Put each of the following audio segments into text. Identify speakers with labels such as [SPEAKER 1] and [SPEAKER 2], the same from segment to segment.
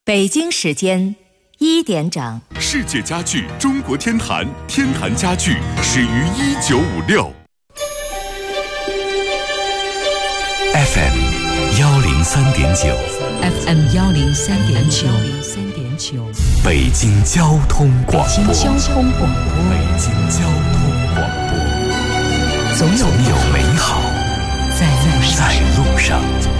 [SPEAKER 1] 北京时间1点整，
[SPEAKER 2] 世界家具中国天坛，天坛家具始于1956。
[SPEAKER 3] FM 103.9
[SPEAKER 4] FM 103.9
[SPEAKER 3] 北京交通广播。
[SPEAKER 4] 北京交通广播。总有
[SPEAKER 3] 美好
[SPEAKER 4] 在
[SPEAKER 3] 路上。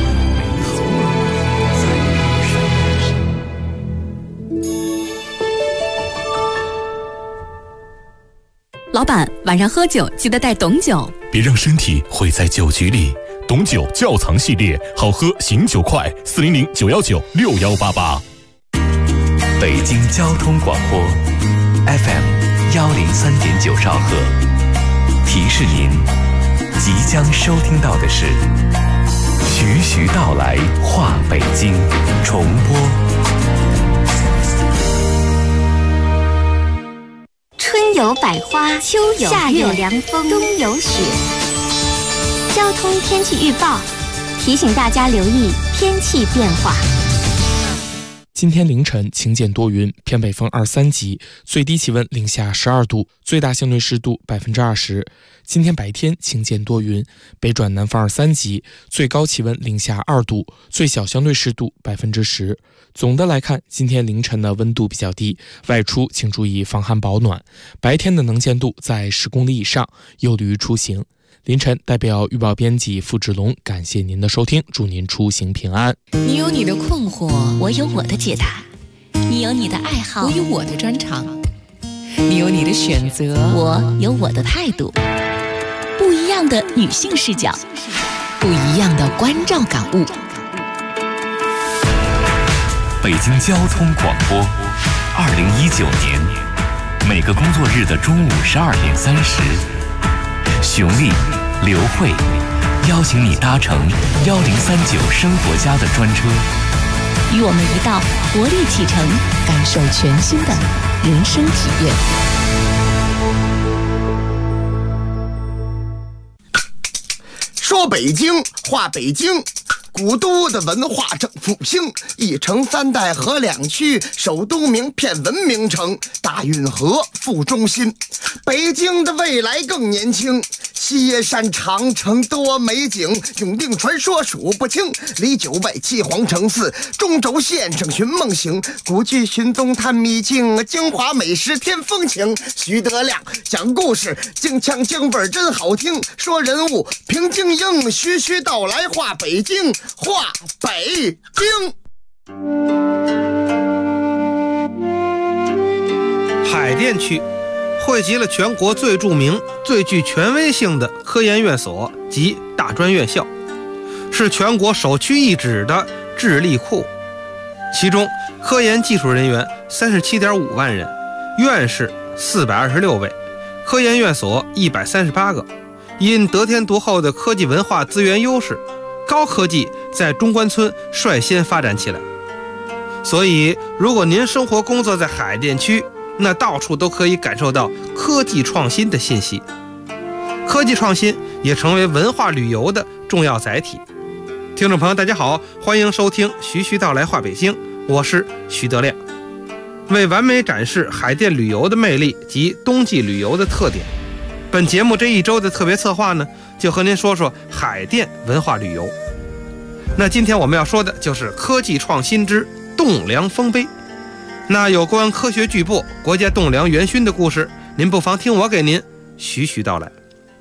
[SPEAKER 5] 老板，晚上喝酒记得带董酒，
[SPEAKER 2] 别让身体毁在酒局里。董酒窖藏系列，好喝醒酒快，400-919-6188。
[SPEAKER 3] 北京交通广播 FM 103.9兆赫，提示您即将收听到的是徐徐道来话北京重播。
[SPEAKER 6] 春有百花，秋有夏有凉风，冬有雪。交通天气预报提醒大家留意天气变化。
[SPEAKER 7] 今天凌晨晴间多云，偏北风2、3级，最低气温零下12度，最大相对湿度20%。今天白天晴间多云，北转南风2、3级，最高气温零下2度，最小相对湿度10%。总的来看，今天凌晨的温度比较低，外出请注意防寒保暖，白天的能见度在10公里以上，有利于出行。凌晨代表预报编辑付志龙感谢您的收听，祝您出行平安。
[SPEAKER 4] 你有你的困惑，
[SPEAKER 5] 我有我的解答；
[SPEAKER 6] 你有你的爱好，
[SPEAKER 4] 我有我的专长；你有你的选择，
[SPEAKER 5] 我有我的态度。不一样的女性视角，
[SPEAKER 4] 不一样的关照感悟。
[SPEAKER 3] 北京交通广播，2019年每个工作日的中午12点30。熊丽、刘慧邀请你搭乘1039生活家的专车，
[SPEAKER 5] 与我们一道活力启程，
[SPEAKER 4] 感受全新的人生体验。
[SPEAKER 8] 说北京，话北京，古都的文化正复兴，一城3代合2区，首都名片文明城，大运河副中心。北京的未来更年轻，西山长城多美景，永定传说数不清，离9外7皇城4，中轴线整寻梦醒，古剧寻踪探秘境，精华美食添风情。徐德亮讲故事，京腔京味真好听，说人物评经营，徐徐道来话北京，话北京。
[SPEAKER 9] 海淀区汇集了全国最著名、最具权威性的科研院所及大专院校，是全国首屈一指的智力库。其中，科研技术人员37.5万人，院士426位，科研院所138个。因得天独厚的科技文化资源优势，高科技在中关村率先发展起来。所以，如果您生活工作在海淀区，那到处都可以感受到科技创新的信息。科技创新也成为文化旅游的重要载体。听众朋友大家好，欢迎收听徐徐道来话北京，我是徐德亮。为完美展示海淀旅游的魅力及冬季旅游的特点，本节目这一周的特别策划呢，就和您说说海淀文化旅游。那今天我们要说的就是科技创新之栋梁丰碑。那有关科学巨擘、国家栋梁元勋的故事，您不妨听我给您徐徐道来。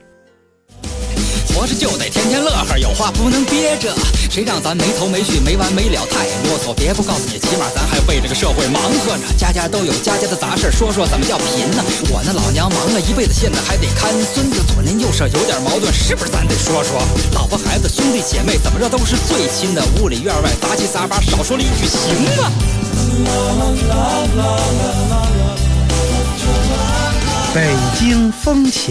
[SPEAKER 10] 活着就得天天乐呵，有话不能憋着，谁让咱没头没绪没完没了太啰嗦。别不告诉你，起码咱还为这个社会忙活着，家家都有家家的杂事，说说怎么叫贫呢？我那老娘忙了一辈子，现在还得看孙子，左邻右舍有点矛盾，是不是咱得说说？老婆孩子兄弟姐妹怎么着都是最亲的，屋里院外杂七杂八，少说了一句行吗？
[SPEAKER 9] 北京风情。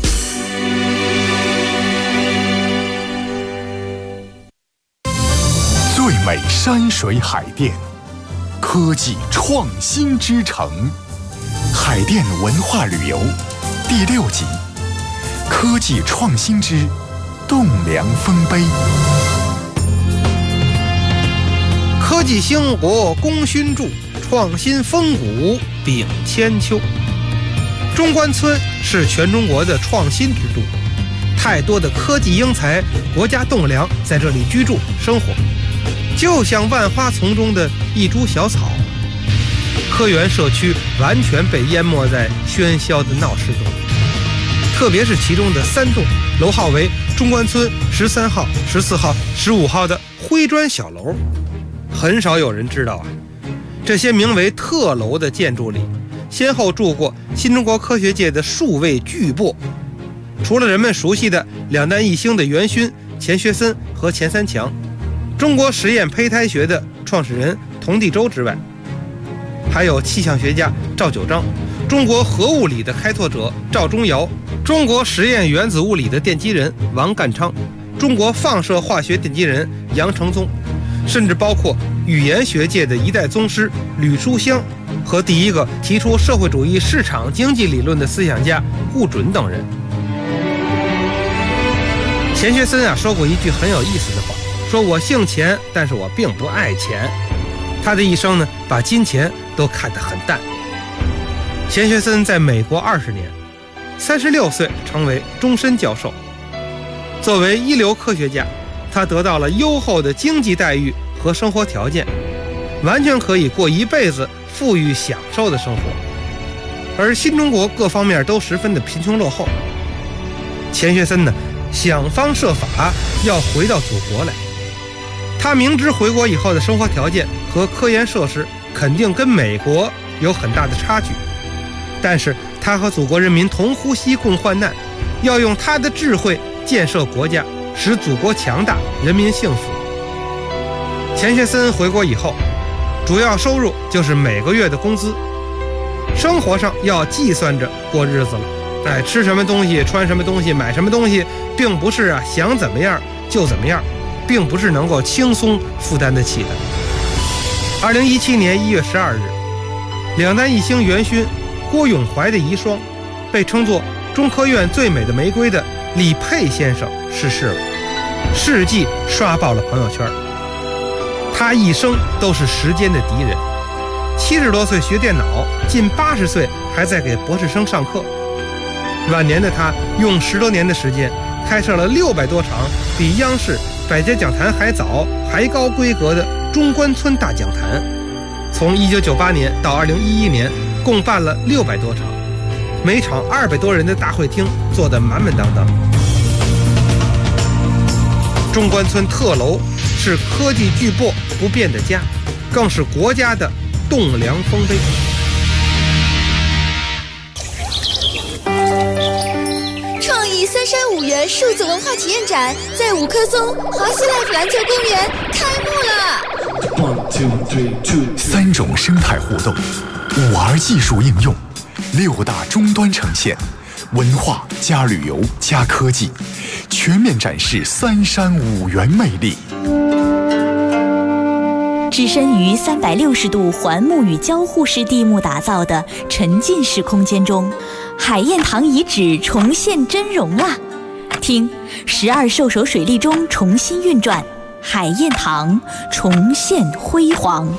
[SPEAKER 2] 最美山水海淀，科技创新之城，海淀文化旅游第6集，科技创新之栋梁丰碑。
[SPEAKER 9] 科技兴国功勋著，创新风骨秉千秋。中关村是全中国的创新之都，太多的科技英才、国家栋梁在这里居住生活，就像万花丛中的一株小草。科园社区完全被淹没在喧嚣的闹市中，特别是其中的3栋楼号为中关村13号、14号、15号的灰砖小楼，很少有人知道啊。这些名为特楼的建筑里，先后住过新中国科学界的数位巨擘，除了人们熟悉的两弹一星的元勋钱学森和钱三强，中国实验胚胎学的创始人童第周之外，还有气象学家赵九章，中国核物理的开拓者赵忠尧，中国实验原子物理的奠基人王淦昌，中国放射化学奠基人杨承宗，甚至包括语言学界的一代宗师吕书香和第一个提出社会主义市场经济理论的思想家顾准等人。钱学森说过一句很有意思的话，说我姓钱，但是我并不爱钱。他的一生呢，把金钱都看得很淡。钱学森在美国20年，36岁成为终身教授。作为一流科学家，他得到了优厚的经济待遇和生活条件，完全可以过一辈子富裕享受的生活。而新中国各方面都十分的贫穷落后，钱学森呢，想方设法要回到祖国来。他明知回国以后的生活条件和科研设施肯定跟美国有很大的差距，但是他和祖国人民同呼吸共患难，要用他的智慧建设国家，使祖国强大，人民幸福。钱学森回国以后，主要收入就是每个月的工资，生活上要计算着过日子了。吃什么东西，穿什么东西，买什么东西，并不是想怎么样就怎么样，并不是能够轻松负担得起的。2017年1月12日，两弹一星元勋郭永怀的遗孀，被称作中科院最美的玫瑰的李佩先生逝世了，事迹刷爆了朋友圈。他一生都是时间的敌人，70多岁学电脑，近80岁还在给博士生上课。晚年的他用10多年的时间，开设了600多场比央视百家讲坛还早还高规格的中关村大讲坛，从1998年到2011年共办了600多场，每场200多人的大会厅坐得满满当当。中关村特楼是科技巨擘不变的家，更是国家的栋梁丰碑。
[SPEAKER 11] 创意335元数字文化体验展在五棵松华西 Life 篮球公园开幕了。
[SPEAKER 2] 3种生态互动，5R 技术应用，6大终端呈现，文化加旅游加科技，全面展示三山五园魅力。
[SPEAKER 5] 置身于360度环幕与交互式地幕打造的沉浸式空间中，海晏堂遗址重现真容啊！听，12兽首水利中重新运转，海晏堂重现辉煌。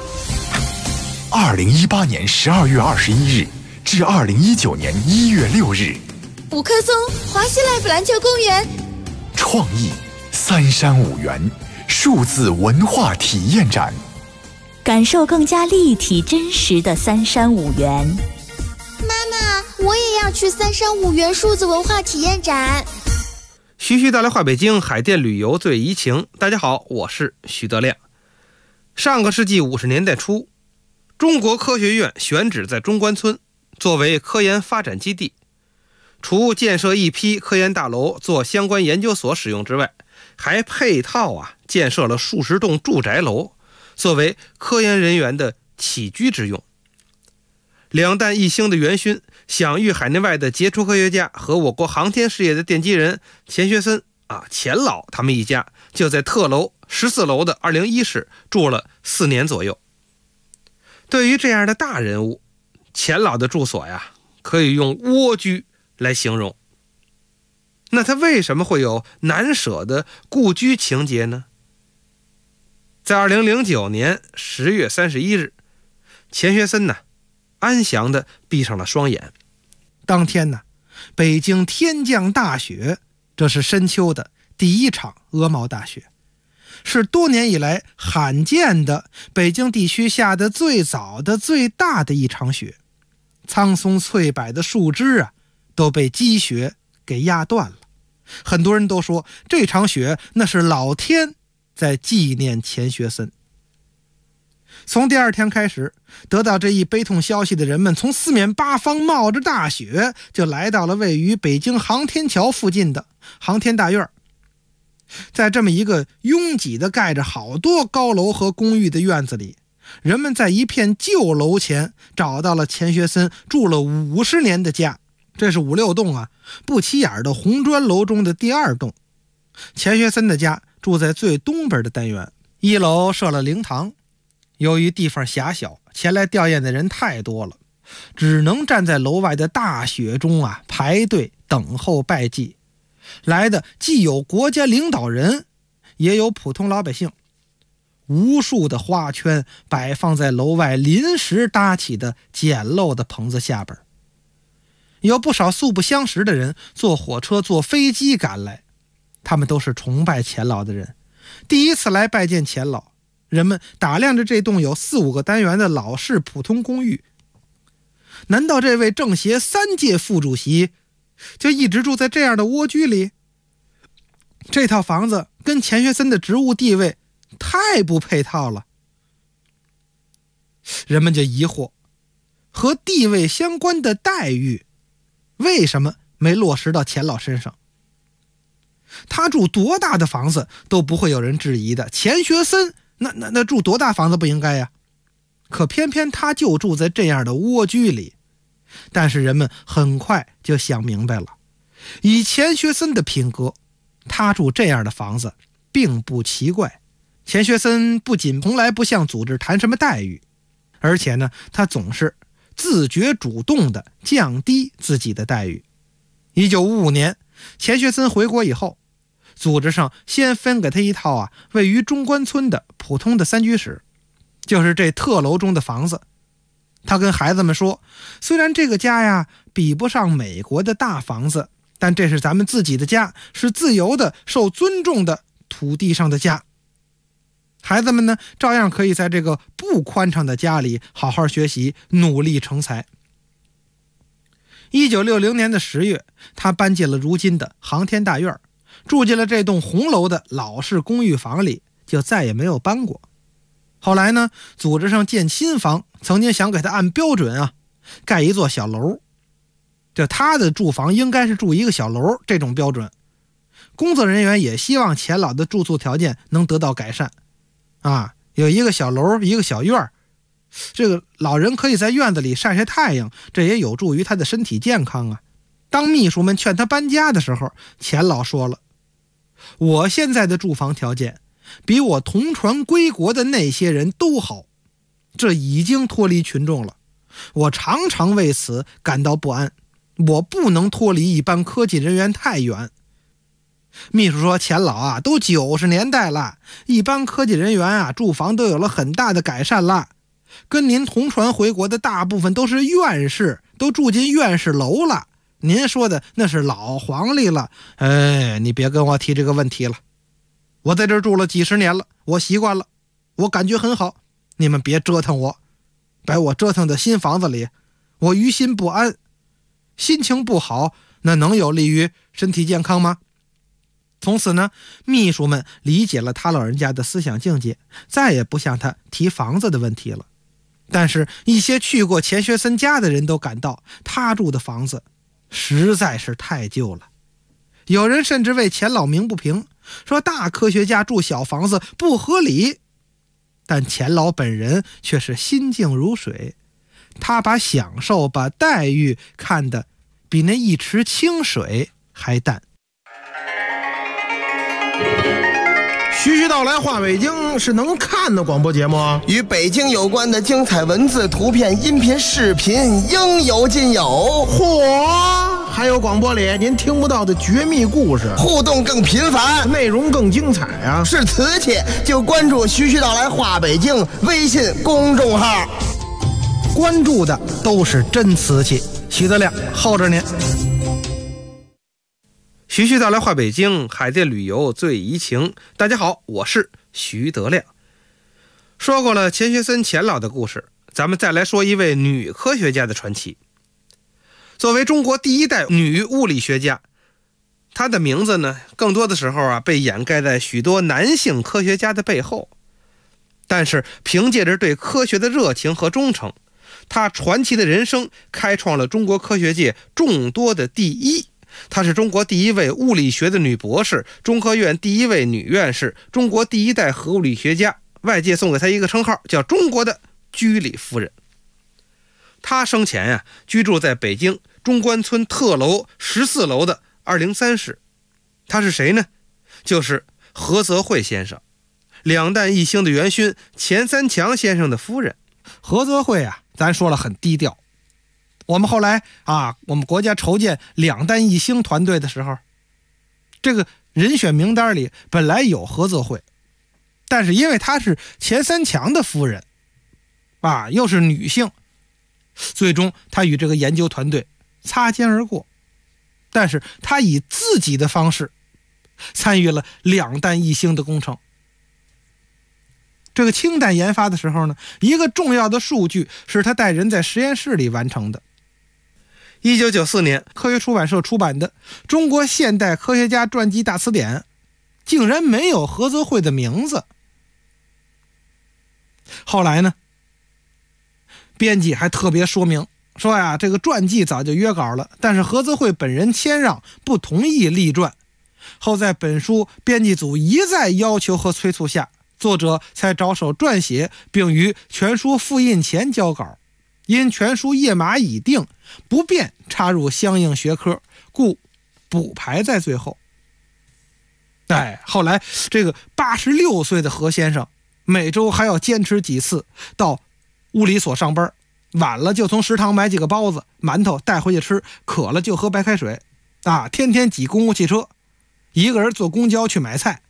[SPEAKER 2] 2018年12月21日至2019年1月6日，
[SPEAKER 11] 五棵松华西 Life 篮球公园，
[SPEAKER 2] 创意三山五园数字文化体验展，
[SPEAKER 5] 感受更加立体真实的三山五园。
[SPEAKER 11] 妈妈，我也要去三山五园数字文化体验展。
[SPEAKER 9] 徐徐带来话北京海淀旅游最怡情。大家好，我是徐德亮。上个世纪50年代初，中国科学院选址在中关村，作为科研发展基地，除建设一批科研大楼做相关研究所使用之外，还配套建设了数十栋住宅楼，作为科研人员的起居之用。两弹一星的元勋，享誉海内外的杰出科学家和我国航天事业的奠基人钱学森钱老他们一家就在特楼14楼的201室住了4年左右。对于这样的大人物，钱老的住所可以用蜗居来形容。那他为什么会有难舍的故居情节呢？ 在2009年10月31日，钱学森呢安详地闭上了双眼。当天呢，北京天降大雪，这是深秋的第一场鹅毛大雪，是多年以来罕见的北京地区下的最早的最大的一场雪。苍松翠柏的树枝啊都被积雪给压断了。很多人都说这场雪那是老天在纪念钱学森。从第二天开始，得到这一悲痛消息的人们从四面八方冒着大雪就来到了位于北京航天桥附近的航天大院。在这么一个拥挤的盖着好多高楼和公寓的院子里，人们在一片旧楼前找到了钱学森住了50年的家。这是5、6栋啊不起眼的红砖楼中的第2栋。钱学森的家住在最东边的单元，1楼设了灵堂。由于地方狭小，前来吊唁的人太多了，只能站在楼外的大雪中啊排队等候拜祭。来的既有国家领导人，也有普通老百姓。无数的花圈摆放在楼外临时搭起的简陋的棚子下边。有不少素不相识的人坐火车坐飞机赶来，他们都是崇拜钱老的人，第一次来拜见钱老。人们打量着这栋有4、5个单元的老式普通公寓，难道这位政协3届副主席就一直住在这样的蜗居里？这套房子跟钱学森的职务地位太不配套了。人们就疑惑，和地位相关的待遇为什么没落实到钱老身上？他住多大的房子都不会有人质疑的，钱学森那住多大房子不应该呀？可偏偏他就住在这样的蜗居里。但是人们很快就想明白了，以钱学森的品格，他住这样的房子并不奇怪。钱学森不仅从来不向组织谈什么待遇，而且呢，他总是自觉主动地降低自己的待遇。1955年，钱学森回国以后，组织上先分给他一套位于中关村的普通的3居室，就是这特楼中的房子。他跟孩子们说，虽然这个家比不上美国的大房子，但这是咱们自己的家，是自由的受尊重的土地上的家。孩子们呢，照样可以在这个不宽敞的家里好好学习，努力成才。1960年的10月，他搬进了如今的航天大院，住进了这栋红楼的老式公寓房里，就再也没有搬过。后来呢，组织上建新房，曾经想给他按标准盖一座小楼，就他的住房应该是住一个小楼这种标准。工作人员也希望钱老的住宿条件能得到改善有一个小楼，一个小院，这个老人可以在院子里晒晒太阳，这也有助于他的身体健康当秘书们劝他搬家的时候，钱老说了，我现在的住房条件比我同船归国的那些人都好，这已经脱离群众了，我常常为此感到不安，我不能脱离一般科技人员太远。秘书说，钱老都90年代了，一般科技人员住房都有了很大的改善了，跟您同船回国的大部分都是院士，都住进院士楼了，您说的那是老黄历了。你别跟我提这个问题了，我在这儿住了几十年了，我习惯了，我感觉很好，你们别折腾我，把我折腾的新房子里，我于心不安，心情不好，那能有利于身体健康吗？从此呢，秘书们理解了他老人家的思想境界，再也不向他提房子的问题了。但是一些去过钱学森家的人都感到他住的房子实在是太旧了。有人甚至为钱老鸣不平，说大科学家住小房子不合理。但钱老本人却是心静如水，他把享受、把待遇看得比那一池清水还淡。
[SPEAKER 12] 徐徐道来话北京是能看的广播节目，
[SPEAKER 8] 与北京有关的精彩文字、图片、音频、视频应有尽有。
[SPEAKER 12] 嚯！ 还有广播里您听不到的绝密故事，
[SPEAKER 8] 互动更频繁，
[SPEAKER 12] 内容更精彩啊！
[SPEAKER 8] 是瓷器就关注徐徐道来话北京微信公众号，
[SPEAKER 9] 关注的都是真瓷器。徐德亮候着您。徐徐道来话北京，海淀旅游最怡情。大家好，我是徐德亮。说过了钱学森钱老的故事，咱们再来说一位女科学家的传奇。作为中国第一代女物理学家，她的名字呢，更多的时候被掩盖在许多男性科学家的背后。但是凭借着对科学的热情和忠诚，她传奇的人生开创了中国科学界众多的第一。她是中国第一位物理学的女博士，中科院第一位女院士，中国第一代核物理学家，外界送给她一个称号，叫中国的居里夫人。她生前居住在北京中关村特楼14楼的203室。她是谁呢？就是何泽慧先生，两弹一星的元勋钱三强先生的夫人。何泽慧咱说了很低调。我们后来我们国家筹建两弹一星团队的时候，这个人选名单里本来有何泽慧，但是因为她是钱三强的夫人又是女性，最终她与这个研究团队擦肩而过。但是她以自己的方式参与了两弹一星的工程。这个氢弹研发的时候呢，一个重要的数据是她带人在实验室里完成的。1994年科学出版社出版的《中国现代科学家传记大词典》竟然没有何泽慧的名字。后来呢，编辑还特别说明说这个传记早就约稿了，但是何泽慧本人谦让，不同意立传。后在本书编辑组一再要求和催促下，作者才着手撰写，并于全书复印前交稿。因全书页码已定，不便插入相应学科，故补排在最后。后来这个86岁的何先生每周还要坚持几次到物理所上班，晚了就从食堂买几个包子馒头带回去吃，渴了就喝白开水天天挤公共汽车，一个人坐公交去买菜。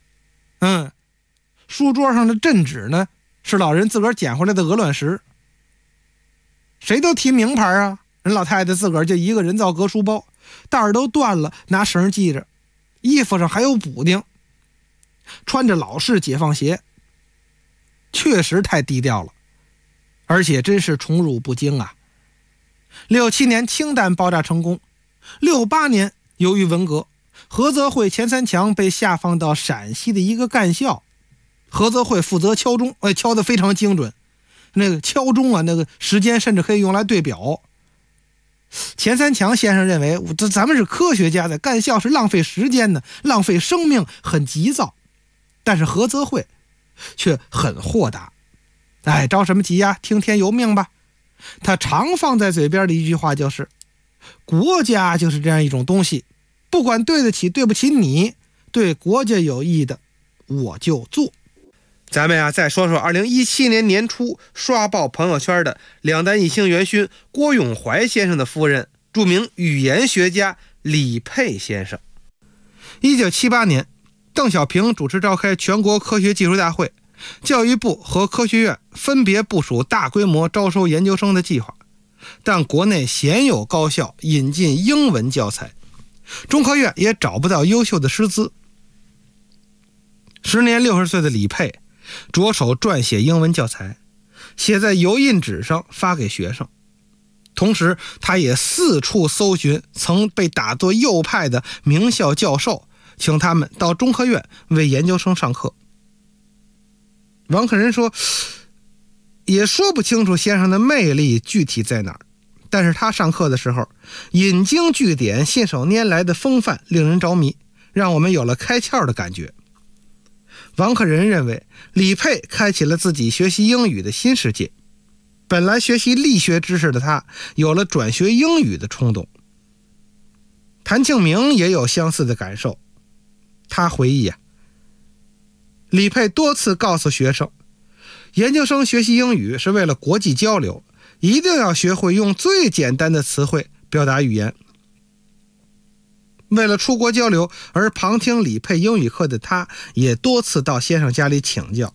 [SPEAKER 9] 书桌上的镇纸呢，是老人自个儿捡回来的鹅卵石。谁都提名牌人老太太自个儿就一个人造革书包，带儿都断了，拿绳系着，衣服上还有补丁，穿着老式解放鞋，确实太低调了，而且真是宠辱不惊67年氢弹爆炸成功，68年由于文革，何泽慧、钱三强被下放到陕西的一个干校，何泽慧负责敲钟，敲得非常精准，那个敲钟那个时间甚至可以用来对表。钱三强先生认为咱们是科学家，在干校是浪费时间的，浪费生命，很急躁。但是何泽慧却很豁达，着什么急听天由命吧。他常放在嘴边的一句话就是，国家就是这样一种东西，不管对得起对不起你，对国家有益的我就做。咱们再说说2017年年初刷爆朋友圈的两弹一星元勋郭永怀先生的夫人，著名语言学家李佩先生。1978年，邓小平主持召开全国科学技术大会，教育部和科学院分别部署大规模招收研究生的计划，但国内鲜有高校引进英文教材，中科院也找不到优秀的师资。时年60岁的李佩着手撰写英文教材，写在油印纸上发给学生，同时他也四处搜寻曾被打作右派的名校教授，请他们到中科院为研究生上课。王克仁说，也说不清楚先生的魅力具体在哪儿，但是他上课的时候引经据典，信手拈来的风范令人着迷，让我们有了开窍的感觉。王克仁认为李佩开启了自己学习英语的新世界，本来学习力学知识的他有了转学英语的冲动。谭庆明也有相似的感受，他回忆李佩多次告诉学生，研究生学习英语是为了国际交流，一定要学会用最简单的词汇表达语言。 为了出国交流而旁听李佩英语课的他，也多次到先生家里请教。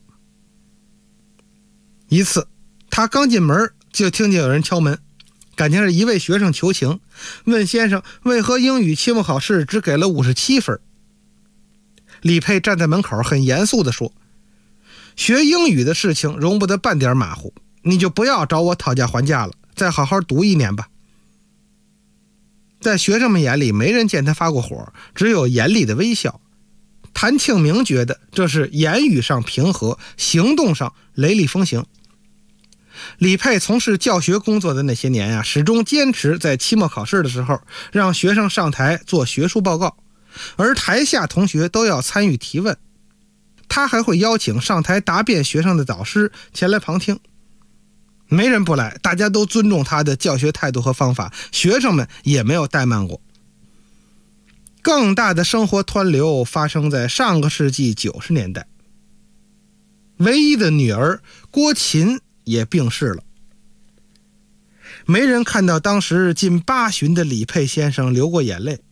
[SPEAKER 9] 一次，他刚进门就听见有人敲门，感情是一位学生求情，问先生为何英语期末考试只给了57分。李佩站在门口很严肃地说，学英语的事情容不得半点马虎，你就不要找我讨价还价了，再好好读1年吧。在学生们眼里，没人见他发过火，只有严厉的微笑。谭庆明觉得这是言语上平和，行动上雷厉风行。李佩从事教学工作的那些年始终坚持在期末考试的时候让学生上台做学术报告，而台下同学都要参与提问。他还会邀请上台答辩学生的导师前来旁听。没人不来，大家都尊重他的教学态度和方法，学生们也没有怠慢过。更大的生活湍流发生在上个世纪90年代。唯一的女儿郭琴也病逝了。没人看到当时近80旬的李佩先生流过眼泪。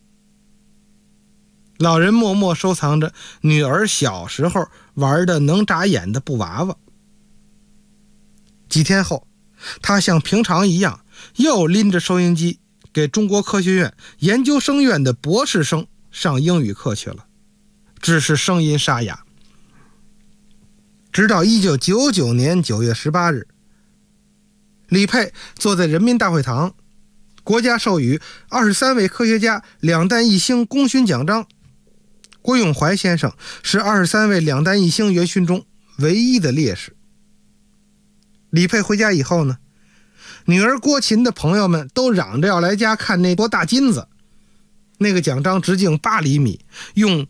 [SPEAKER 9] 老人默默收藏着女儿小时候玩的能眨眼的布娃娃。几天后，他像平常一样又拎着收音机给中国科学院研究生院的博士生上英语课去了，只是声音沙哑。直到1999年9月18日，李佩坐在人民大会堂，国家授予23位科学家2弹1星功勋奖章。郭永怀先生是23位2弹1星元勋中唯一的烈士。李佩回家以后呢，女儿郭琴的朋友们都嚷着要来家看那坨大金子。那个奖章直径8厘米，用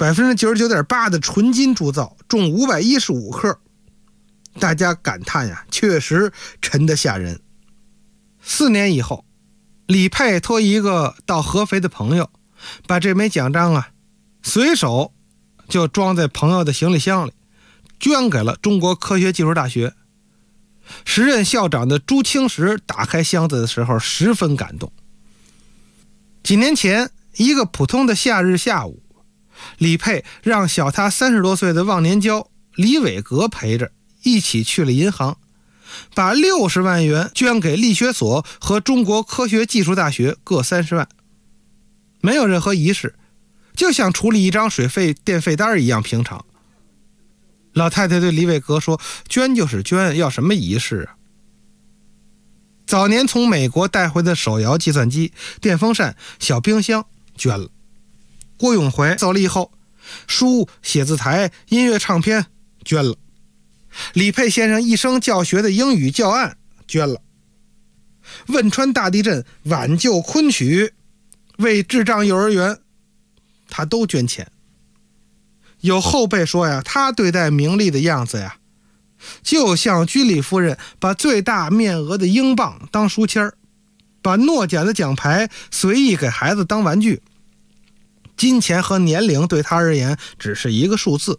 [SPEAKER 9] 99.8%的纯金铸造，重515克。大家感叹确实沉得吓人。4年以后，李佩托一个到合肥的朋友，把这枚奖章随手就装在朋友的行李箱里，捐给了中国科学技术大学。时任校长的朱清时打开箱子的时候十分感动。几年前，一个普通的夏日下午，李佩让小他30多岁的忘年交李伟格陪着一起去了银行，把60万元捐给力学所和中国科学技术大学各30万。没有任何仪式，就像处理一张水费电费单一样平常。老太太对李伟格说，捐就是捐，要什么仪式啊？早年从美国带回的手摇计算机、电风扇、小冰箱捐了。郭永怀走了以后，书、写字台、音乐唱片捐了。李佩先生一生教学的英语教案捐了。汶川大地震挽救昆曲，为智障幼儿园，他都捐钱。有后辈说他对待名利的样子就像居里夫人把最大面额的英镑当书签，把诺奖的奖牌随意给孩子当玩具。金钱和年龄对他而言只是一个数字。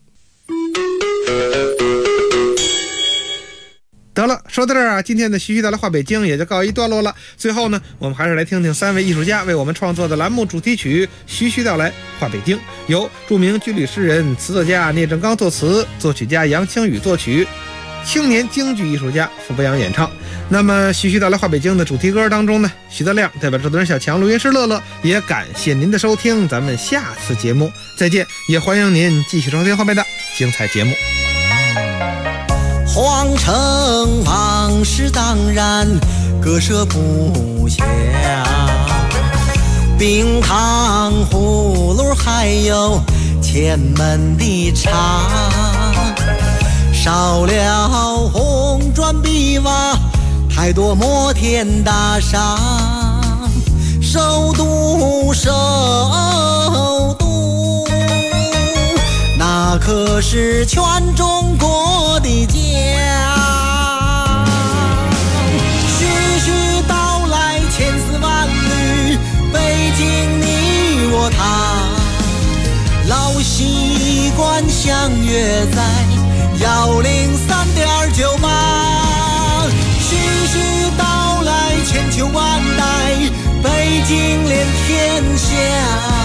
[SPEAKER 9] 得了，说到这儿今天的徐徐道来话北京也就告一段落了。最后呢，我们还是来听听3位艺术家为我们创作的栏目主题曲《徐徐道来话北京》，由著名军旅诗人、词作家聂正刚作词，作曲家杨清宇作曲，青年京剧艺术家傅博洋演唱。那么徐徐道来话北京的主题歌当中呢，徐德亮代表制作人小强、录音师乐乐，也感谢您的收听，咱们下次节目再见，也欢迎您继续收听后面的精彩节目。
[SPEAKER 13] 皇城往事当然割舍不下，冰糖葫芦还有前门的茶，少了红砖碧瓦，太多摩天大厦，首都那可是全中国的家。徐徐道来千丝万缕，北京你我他，老习惯相约在103.98。徐徐道来千秋万代，北京连天下。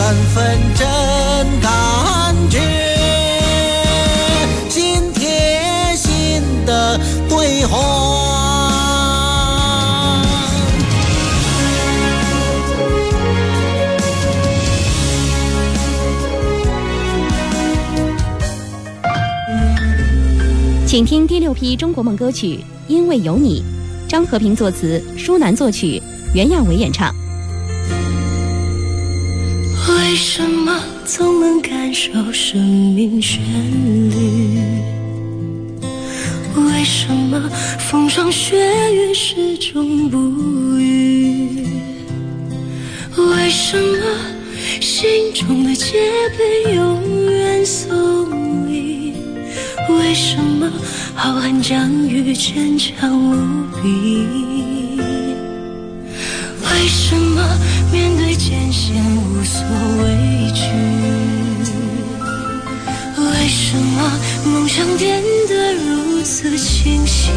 [SPEAKER 13] 分真感觉，心贴心的对话。
[SPEAKER 14] 请听第6批中国梦歌曲《因为有你》，张和平作词，舒楠作曲，袁娅维演唱。
[SPEAKER 15] 为什么总能感受生命旋律？为什么风霜雪雨始终不渝？为什么心中的戒备永远送礼？为什么浩瀚疆域坚强无比？为什么面对艰险无所畏惧？为什么梦想变得如此清晰？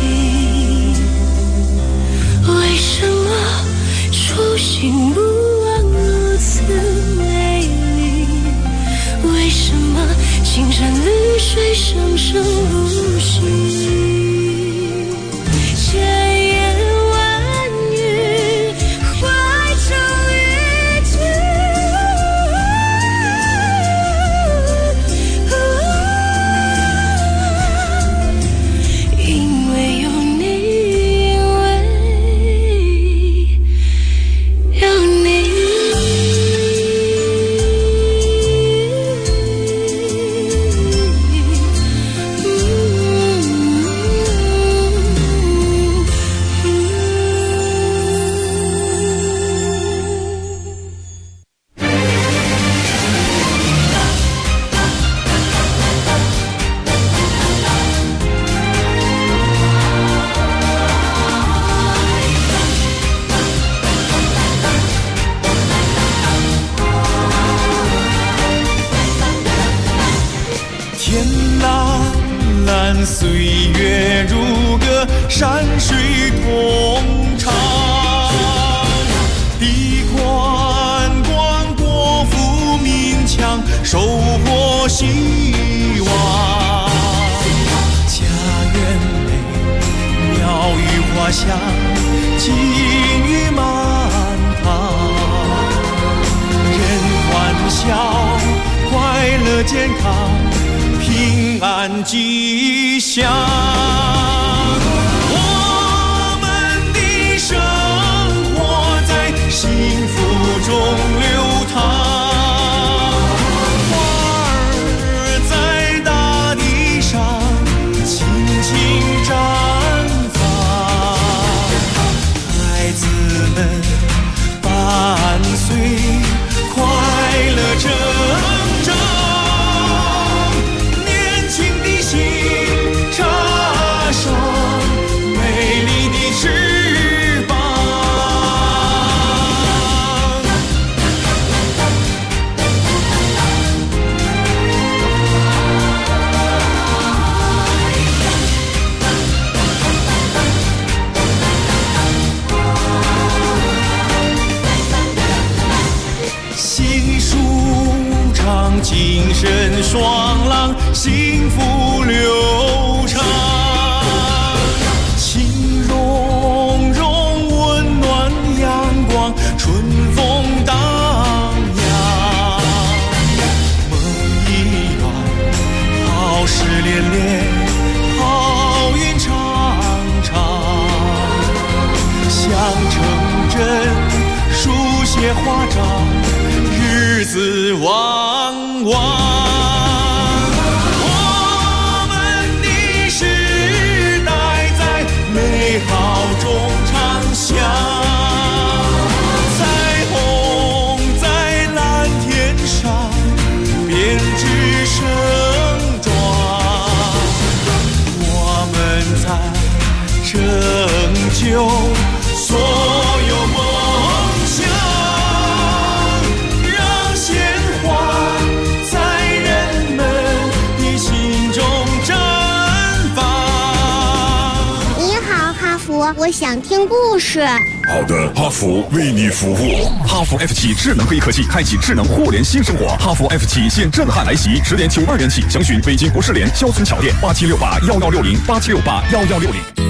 [SPEAKER 15] 为什么初心不忘如此美丽？为什么青山绿水声声不息？千言万语化成一句，因为有你，因为有你。
[SPEAKER 16] 岁月如歌，山水同唱。地宽广，国富民强，收获希望。家园美，鸟语花香，金玉满堂。人欢笑，快乐健康，平安吉祥。我们的生活在幸福中流淌。伴随快乐成长，年轻的心插上美丽的翅膀。精神爽朗，幸福流畅，情融融，温暖阳光，春风荡漾。梦一圆，好事连连，好运长长。想成真，书写华章，日子旺旺。我们的时代在美好中唱响，彩虹在蓝天上编织盛装。我们在拯救所有梦想。
[SPEAKER 17] 我想听故事。 好的，哈弗为你服务。哈弗 F7 智能黑科技，开启智能互联新生活。哈弗 F7现震撼来袭，10.92元起，详询北京国士联肖村桥店87681160，87681160。